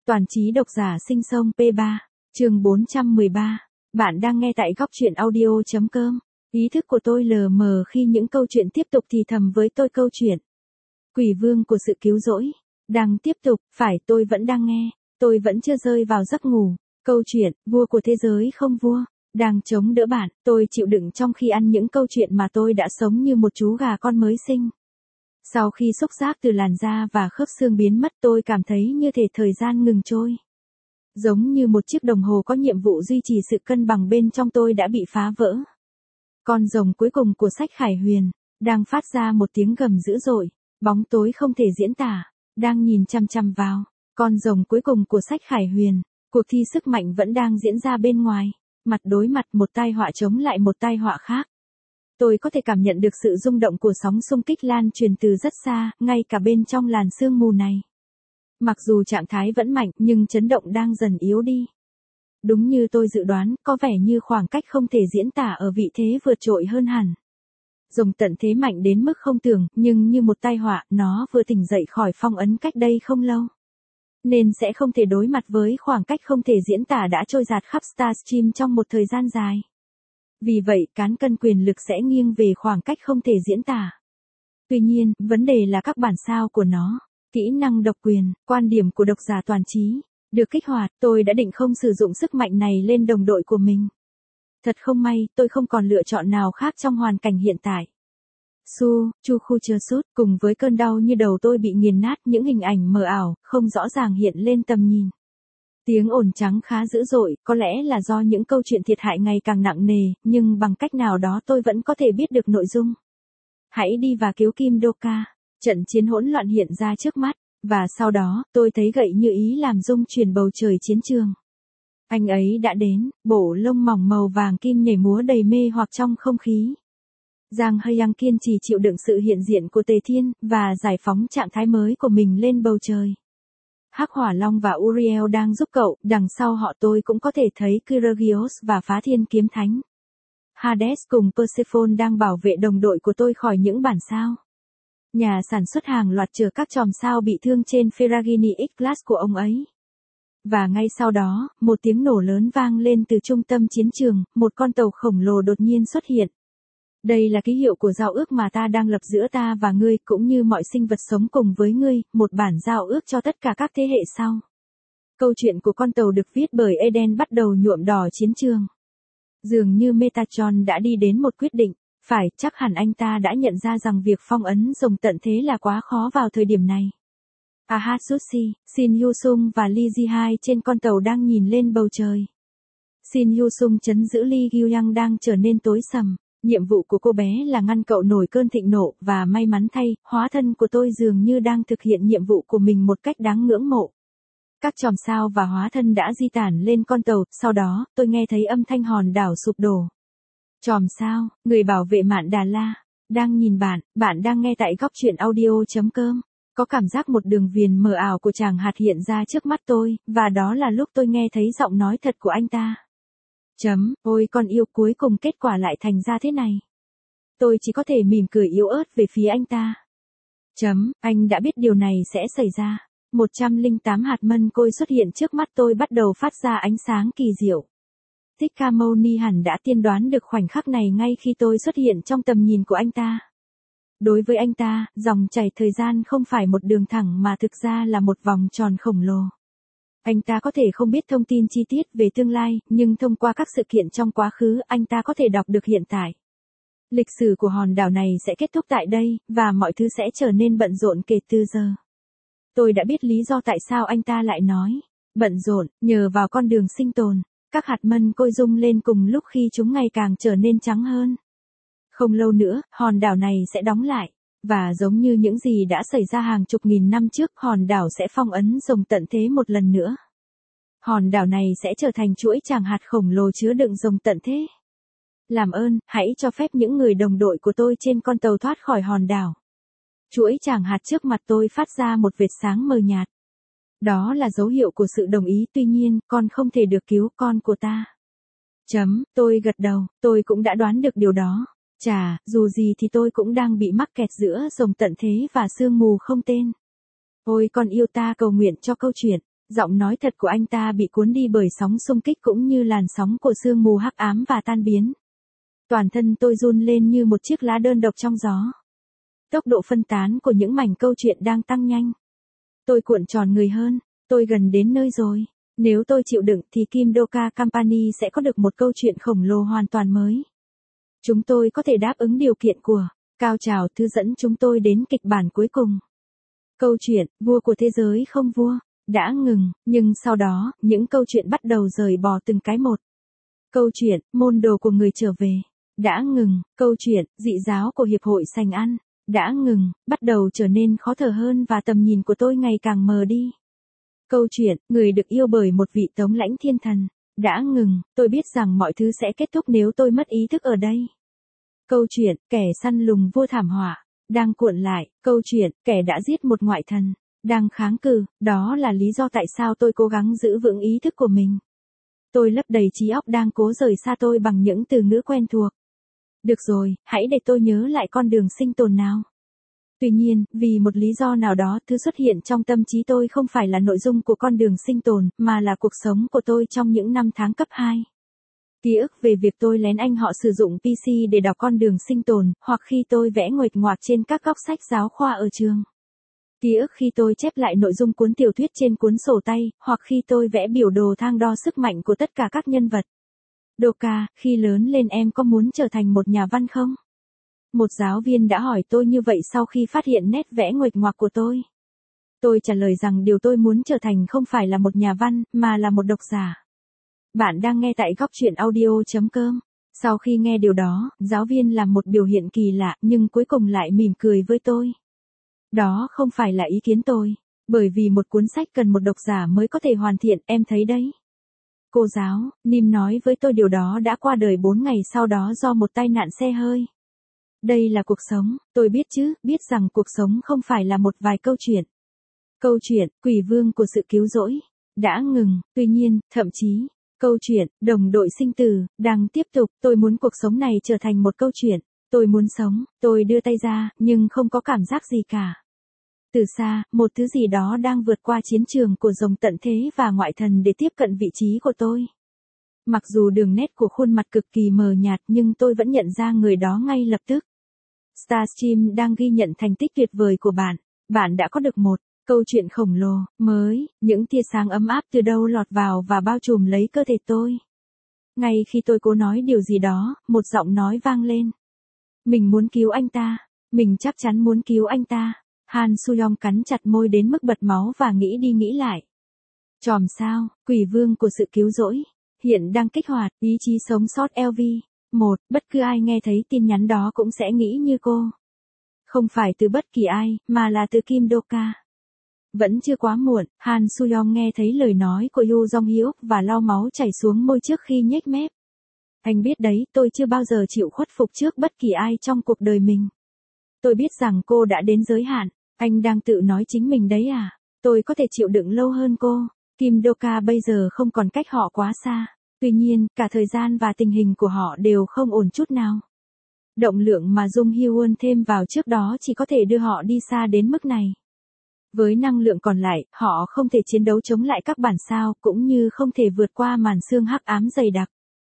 Toàn trí độc giả sinh sông P3, chương 413. Bạn đang nghe tại góc truyện audio.com. Ý thức của tôi lờ mờ khi những câu chuyện tiếp tục thì thầm với tôi câu chuyện. Quỷ vương của sự cứu rỗi. Đang tiếp tục, phải tôi vẫn đang nghe. Tôi vẫn chưa rơi vào giấc ngủ. Câu chuyện, vua của thế giới không vua. Đang chống đỡ bạn, tôi chịu đựng trong khi ăn những câu chuyện mà tôi đã sống như một chú gà con mới sinh. Sau khi xúc giác từ làn da và khớp xương biến mất tôi cảm thấy như thể thời gian ngừng trôi. Giống như một chiếc đồng hồ có nhiệm vụ duy trì sự cân bằng bên trong tôi đã bị phá vỡ. Con rồng cuối cùng của sách Khải Huyền, đang phát ra một tiếng gầm dữ dội, bóng tối không thể diễn tả, đang nhìn chăm chăm vào. Con rồng cuối cùng của sách Khải Huyền, cuộc thi sức mạnh vẫn đang diễn ra bên ngoài, mặt đối mặt một tai họa chống lại một tai họa khác. Tôi có thể cảm nhận được sự rung động của sóng xung kích lan truyền từ rất xa, ngay cả bên trong làn sương mù này. Mặc dù trạng thái vẫn mạnh nhưng chấn động đang dần yếu đi. Đúng như tôi dự đoán, có vẻ như khoảng cách không thể diễn tả ở vị thế vượt trội hơn hẳn. Rồng tận thế mạnh đến mức không tưởng, nhưng như một tai họa, nó vừa tỉnh dậy khỏi phong ấn cách đây không lâu. Nên sẽ không thể đối mặt với khoảng cách không thể diễn tả đã trôi dạt khắp Starstream trong một thời gian dài. Vì vậy, cán cân quyền lực sẽ nghiêng về khoảng cách không thể diễn tả. Tuy nhiên, vấn đề là các bản sao của nó, kỹ năng độc quyền, quan điểm của độc giả toàn trí, được kích hoạt, tôi đã định không sử dụng sức mạnh này lên đồng đội của mình. Thật không may, tôi không còn lựa chọn nào khác trong hoàn cảnh hiện tại. Chu khu chờ sút, cùng với cơn đau như đầu tôi bị nghiền nát, những hình ảnh mờ ảo, không rõ ràng hiện lên tầm nhìn. Tiếng ồn trắng khá dữ dội, có lẽ là do những câu chuyện thiệt hại ngày càng nặng nề, nhưng bằng cách nào đó tôi vẫn có thể biết được nội dung. Hãy đi và cứu Kim Doka. Trận chiến hỗn loạn hiện ra trước mắt, và sau đó, tôi thấy gậy như ý làm rung chuyển bầu trời chiến trường. Anh ấy đã đến, bộ lông mỏng màu vàng kim nhảy múa đầy mê hoặc trong không khí. Giang Hyang kiên trì chịu đựng sự hiện diện của Tề Thiên, và giải phóng trạng thái mới của mình lên bầu trời. Hắc Hỏa Long và Uriel đang giúp cậu, đằng sau họ tôi cũng có thể thấy Kyrgios và Phá Thiên Kiếm Thánh. Hades cùng Persephone đang bảo vệ đồng đội của tôi khỏi những bản sao. Nhà sản xuất hàng loạt chở các chòm sao bị thương trên Ferragini X-Class của ông ấy. Và ngay sau đó, một tiếng nổ lớn vang lên từ trung tâm chiến trường, một con tàu khổng lồ đột nhiên xuất hiện. Đây là ký hiệu của giao ước mà ta đang lập giữa ta và ngươi, cũng như mọi sinh vật sống cùng với ngươi, một bản giao ước cho tất cả các thế hệ sau. Câu chuyện của con tàu được viết bởi Eden bắt đầu nhuộm đỏ chiến trường. Dường như Metatron đã đi đến một quyết định, chắc hẳn anh ta đã nhận ra rằng việc phong ấn rồng tận thế là quá khó vào thời điểm này. Ahatsushi, Shin Yu-sung và Lee Ji-hai trên con tàu đang nhìn lên bầu trời. Shin Yu-sung trấn giữ Lee Gyu-yang đang trở nên tối sầm. Nhiệm vụ của cô bé là ngăn cậu nổi cơn thịnh nộ, và may mắn thay, hóa thân của tôi dường như đang thực hiện nhiệm vụ của mình một cách đáng ngưỡng mộ. Các chòm sao và hóa thân đã di tản lên con tàu, sau đó, tôi nghe thấy âm thanh hòn đảo sụp đổ. Chòm sao, người bảo vệ Mạn Đà La, đang nhìn bạn đang nghe tại góc truyện audio.com. Có cảm giác một đường viền mờ ảo của chàng hạt hiện ra trước mắt tôi, và đó là lúc tôi nghe thấy giọng nói thật của anh ta. Ôi con yêu, cuối cùng kết quả lại thành ra thế này. Tôi chỉ có thể mỉm cười yếu ớt về phía anh ta. Anh đã biết điều này sẽ xảy ra. 108 hạt mân côi xuất hiện trước mắt tôi bắt đầu phát ra ánh sáng kỳ diệu. Thích Ca Mâu Ni hẳn đã tiên đoán được khoảnh khắc này ngay khi tôi xuất hiện trong tầm nhìn của anh ta. Đối với anh ta, dòng chảy thời gian không phải một đường thẳng mà thực ra là một vòng tròn khổng lồ. Anh ta có thể không biết thông tin chi tiết về tương lai, nhưng thông qua các sự kiện trong quá khứ, anh ta có thể đọc được hiện tại. Lịch sử của hòn đảo này sẽ kết thúc tại đây, và mọi thứ sẽ trở nên bận rộn kể từ giờ. Tôi đã biết lý do tại sao anh ta lại nói, bận rộn, nhờ vào con đường sinh tồn. Các hạt mân côi rung lên cùng lúc khi chúng ngày càng trở nên trắng hơn. Không lâu nữa, hòn đảo này sẽ đóng lại. Và giống như những gì đã xảy ra hàng chục nghìn năm trước, hòn đảo sẽ phong ấn rồng tận thế một lần nữa. Hòn đảo này sẽ trở thành chuỗi tràng hạt khổng lồ chứa đựng rồng tận thế. Làm ơn, hãy cho phép những người đồng đội của tôi trên con tàu thoát khỏi hòn đảo. Chuỗi tràng hạt trước mặt tôi phát ra một vệt sáng mờ nhạt. Đó là dấu hiệu của sự đồng ý, tuy nhiên, con không thể được cứu con của ta. Tôi gật đầu, tôi cũng đã đoán được điều đó. Dù gì thì tôi cũng đang bị mắc kẹt giữa rồng tận thế và sương mù không tên. Ôi con yêu, ta cầu nguyện cho câu chuyện. Giọng nói thật của anh ta bị cuốn đi bởi sóng xung kích cũng như làn sóng của sương mù hắc ám và tan biến. Toàn thân tôi run lên như một chiếc lá đơn độc trong gió. Tốc độ phân tán của những mảnh câu chuyện đang tăng nhanh. Tôi cuộn tròn người hơn, tôi gần đến nơi rồi. Nếu tôi chịu đựng thì Kim Doka Company sẽ có được một câu chuyện khổng lồ hoàn toàn mới. Chúng tôi có thể đáp ứng điều kiện của cao trào thư dẫn chúng tôi đến kịch bản cuối cùng. Câu chuyện, vua của thế giới không vua, đã ngừng, nhưng sau đó, những câu chuyện bắt đầu rời bỏ từng cái một. Câu chuyện, môn đồ của người trở về, đã ngừng, câu chuyện, dị giáo của hiệp hội sành ăn, đã ngừng, bắt đầu trở nên khó thở hơn và tầm nhìn của tôi ngày càng mờ đi. Câu chuyện, người được yêu bởi một vị tống lãnh thiên thần, đã ngừng, tôi biết rằng mọi thứ sẽ kết thúc nếu tôi mất ý thức ở đây. Câu chuyện, kẻ săn lùng vua thảm họa, đang cuộn lại, câu chuyện, kẻ đã giết một ngoại thần, đang kháng cự, đó là lý do tại sao tôi cố gắng giữ vững ý thức của mình. Tôi lấp đầy trí óc đang cố rời xa tôi bằng những từ ngữ quen thuộc. Được rồi, hãy để tôi nhớ lại con đường sinh tồn nào. Tuy nhiên, vì một lý do nào đó, thứ xuất hiện trong tâm trí tôi không phải là nội dung của con đường sinh tồn, mà là cuộc sống của tôi trong những năm tháng cấp 2. Ký ức về việc tôi lén anh họ sử dụng PC để đọc con đường sinh tồn, hoặc khi tôi vẽ nguệch ngoạc trên các góc sách giáo khoa ở trường. Ký ức khi tôi chép lại nội dung cuốn tiểu thuyết trên cuốn sổ tay, hoặc khi tôi vẽ biểu đồ thang đo sức mạnh của tất cả các nhân vật. Doka, khi lớn lên em có muốn trở thành một nhà văn không? Một giáo viên đã hỏi tôi như vậy sau khi phát hiện nét vẽ nguệch ngoạc của tôi. Tôi trả lời rằng điều tôi muốn trở thành không phải là một nhà văn, mà là một độc giả. Bạn đang nghe tại góc truyện audio.com. Sau khi nghe điều đó, giáo viên làm một biểu hiện kỳ lạ nhưng cuối cùng lại mỉm cười với tôi. Đó không phải là ý kiến tôi, bởi vì một cuốn sách cần một độc giả mới có thể hoàn thiện, em thấy đấy. Cô giáo, Nim nói với tôi điều đó đã qua đời 4 ngày sau đó do một tai nạn xe hơi. Đây là cuộc sống, tôi biết chứ, biết rằng cuộc sống không phải là một vài câu chuyện. Câu chuyện, quỷ vương của sự cứu rỗi, đã ngừng, tuy nhiên, thậm chí, câu chuyện, đồng đội sinh tử, đang tiếp tục, tôi muốn cuộc sống này trở thành một câu chuyện. Tôi muốn sống, tôi đưa tay ra, nhưng không có cảm giác gì cả. Từ xa, một thứ gì đó đang vượt qua chiến trường của rồng tận thế và ngoại thần để tiếp cận vị trí của tôi. Mặc dù đường nét của khuôn mặt cực kỳ mờ nhạt nhưng tôi vẫn nhận ra người đó ngay lập tức. Starstream đang ghi nhận thành tích tuyệt vời của bạn. Bạn đã có được một câu chuyện khổng lồ, mới, những tia sáng ấm áp từ đâu lọt vào và bao trùm lấy cơ thể tôi. Ngay khi tôi cố nói điều gì đó, một giọng nói vang lên. Mình muốn cứu anh ta. Mình chắc chắn muốn cứu anh ta. Han Suyong cắn chặt môi đến mức bật máu và nghĩ đi nghĩ lại. Chòm sao, quỷ vương của sự cứu rỗi, hiện đang kích hoạt ý chí sống sót LV. Bất cứ ai nghe thấy tin nhắn đó cũng sẽ nghĩ như cô. Không phải từ bất kỳ ai, mà là từ Kim Doka. Vẫn chưa quá muộn, Han Suyong nghe thấy lời nói của Yoo Jong Hyuk và lau máu chảy xuống môi trước khi nhếch mép. Anh biết đấy, tôi chưa bao giờ chịu khuất phục trước bất kỳ ai trong cuộc đời mình. Tôi biết rằng cô đã đến giới hạn. Anh đang tự nói chính mình đấy à? Tôi có thể chịu đựng lâu hơn cô. Kim Doka bây giờ không còn cách họ quá xa. Tuy nhiên, cả thời gian và tình hình của họ đều không ổn chút nào. Động lượng mà Jung Hyun thêm vào trước đó chỉ có thể đưa họ đi xa đến mức này. Với năng lượng còn lại, họ không thể chiến đấu chống lại các bản sao, cũng như không thể vượt qua màn sương hắc ám dày đặc.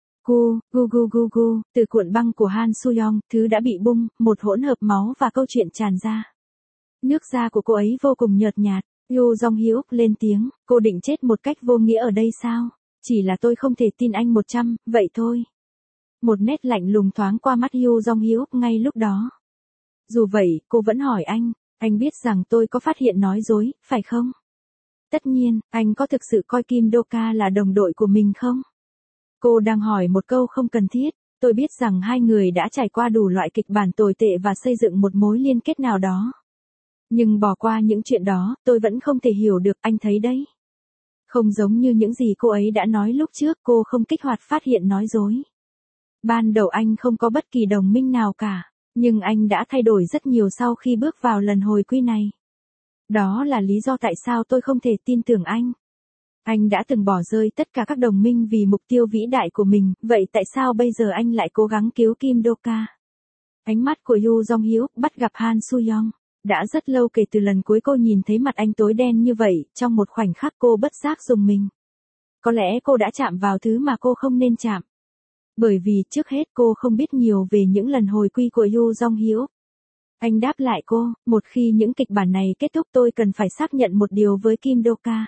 Gu, từ cuộn băng của Han Suyong, thứ đã bị bung, một hỗn hợp máu và câu chuyện tràn ra. Nước da của cô ấy vô cùng nhợt nhạt. Yoo Jong Hyuk lên tiếng, cô định chết một cách vô nghĩa ở đây sao? Chỉ là tôi không thể tin anh 100, vậy thôi. Một nét lạnh lùng thoáng qua mắt Yoo Jong Hyuk ngay lúc đó. Dù vậy, cô vẫn hỏi anh biết rằng tôi có phát hiện nói dối, phải không? Tất nhiên, anh có thực sự coi Kim Doka là đồng đội của mình không? Cô đang hỏi một câu không cần thiết. Tôi biết rằng hai người đã trải qua đủ loại kịch bản tồi tệ và xây dựng một mối liên kết nào đó. Nhưng bỏ qua những chuyện đó, tôi vẫn không thể hiểu được, anh thấy đấy. Không giống như những gì cô ấy đã nói lúc trước, cô không kích hoạt phát hiện nói dối. Ban đầu anh không có bất kỳ đồng minh nào cả, nhưng anh đã thay đổi rất nhiều sau khi bước vào lần hồi quy này. Đó là lý do tại sao tôi không thể tin tưởng anh. Anh đã từng bỏ rơi tất cả các đồng minh vì mục tiêu vĩ đại của mình, vậy tại sao bây giờ anh lại cố gắng cứu Kim Doka? Ánh mắt của Yoo Jong Hyuk bắt gặp Han Suyong. Đã rất lâu kể từ lần cuối cô nhìn thấy mặt anh tối đen như vậy, trong một khoảnh khắc cô bất giác rùng mình. Có lẽ cô đã chạm vào thứ mà cô không nên chạm. Bởi vì trước hết cô không biết nhiều về những lần hồi quy của Yoo Jong Hyuk. Anh đáp lại cô, một khi những kịch bản này kết thúc tôi cần phải xác nhận một điều với Kim Do-ka.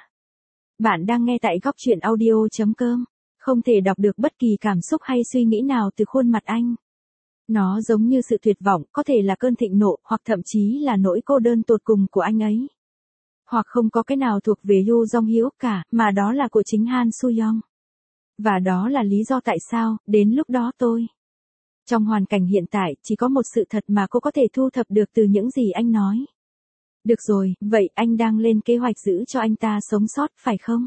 Bạn đang nghe tại góc truyện audio.com. Không thể đọc được bất kỳ cảm xúc hay suy nghĩ nào từ khuôn mặt anh. Nó giống như sự tuyệt vọng, có thể là cơn thịnh nộ, hoặc thậm chí là nỗi cô đơn tột cùng của anh ấy. Hoặc không có cái nào thuộc về Yoo Jong Hyuk cả, mà đó là của chính Han Soo-young. Và đó là lý do tại sao, đến lúc đó tôi. Trong hoàn cảnh hiện tại, chỉ có một sự thật mà cô có thể thu thập được từ những gì anh nói. Được rồi, vậy anh đang lên kế hoạch giữ cho anh ta sống sót, phải không?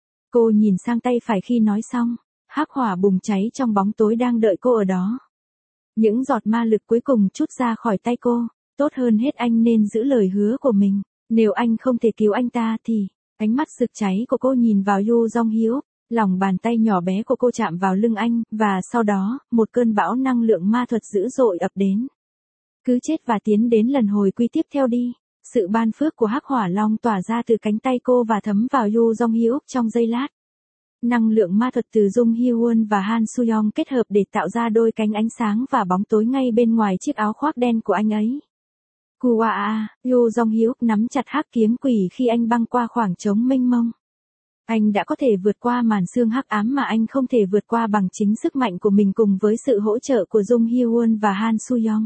Cô nhìn sang tay phải khi nói xong, hắc hỏa bùng cháy trong bóng tối đang đợi cô ở đó. Những giọt ma lực cuối cùng trút ra khỏi tay cô, tốt hơn hết anh nên giữ lời hứa của mình. Nếu anh không thể cứu anh ta thì, ánh mắt rực cháy của cô nhìn vào Yoo Jong Hyuk, lòng bàn tay nhỏ bé của cô chạm vào lưng anh, và sau đó, một cơn bão năng lượng ma thuật dữ dội ập đến. Cứ chết và tiến đến lần hồi quy tiếp theo đi. Sự ban phước của hắc hỏa long tỏa ra từ cánh tay cô và thấm vào Yoo Jong Hyuk trong giây lát. Năng lượng ma thuật từ Jung Hee-won và Han Soo-young kết hợp để tạo ra đôi cánh ánh sáng và bóng tối ngay bên ngoài chiếc áo khoác đen của anh ấy. Kuaa, Yoo Jong Hyuk nắm chặt hắc kiếm quỷ khi anh băng qua khoảng trống mênh mông. Anh đã có thể vượt qua màn sương hắc ám mà anh không thể vượt qua bằng chính sức mạnh của mình cùng với sự hỗ trợ của Jung Hee-won và Han Soo-young.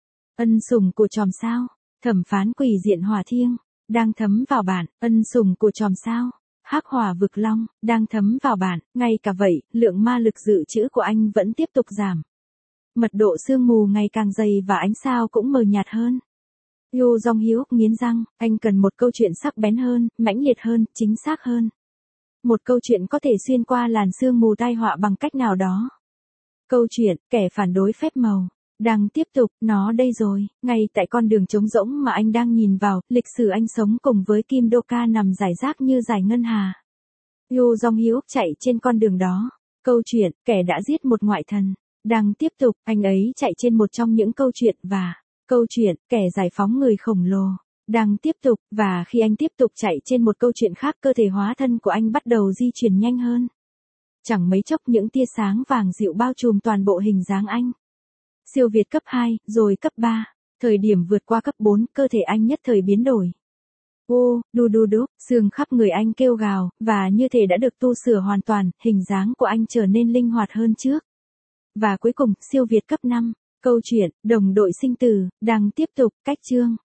Ân sủng của chòm sao, thẩm phán quỷ diện hỏa thiêng, đang thấm vào bạn, ân sủng của chòm sao. Hắc hỏa vực long, đang thấm vào bạn, ngay cả vậy, lượng ma lực dự trữ của anh vẫn tiếp tục giảm. Mật độ sương mù ngày càng dày và ánh sao cũng mờ nhạt hơn. Yoo Jong Hyuk nghiến răng, anh cần một câu chuyện sắc bén hơn, mãnh liệt hơn, chính xác hơn. Một câu chuyện có thể xuyên qua làn sương mù tai họa bằng cách nào đó. Câu chuyện, kẻ phản đối phép màu. Đang tiếp tục, nó đây rồi, ngay tại con đường trống rỗng mà anh đang nhìn vào, lịch sử anh sống cùng với Kim Do-ka nằm rải rác như dải ngân hà. Yoo Jong Hyuk chạy trên con đường đó. Câu chuyện, kẻ đã giết một ngoại thần. Đang tiếp tục, anh ấy chạy trên một trong những câu chuyện và câu chuyện, kẻ giải phóng người khổng lồ. Đang tiếp tục, và khi anh tiếp tục chạy trên một câu chuyện khác cơ thể hóa thân của anh bắt đầu di chuyển nhanh hơn. Chẳng mấy chốc những tia sáng vàng dịu bao trùm toàn bộ hình dáng anh. Siêu việt cấp 2, rồi cấp 3, thời điểm vượt qua cấp 4, cơ thể anh nhất thời biến đổi. Ô, đu đu đú, xương khắp người anh kêu gào, và như thể đã được tu sửa hoàn toàn, hình dáng của anh trở nên linh hoạt hơn trước. Và cuối cùng, siêu việt cấp 5, câu chuyện, đồng đội sinh tử, đang tiếp tục, cách chương.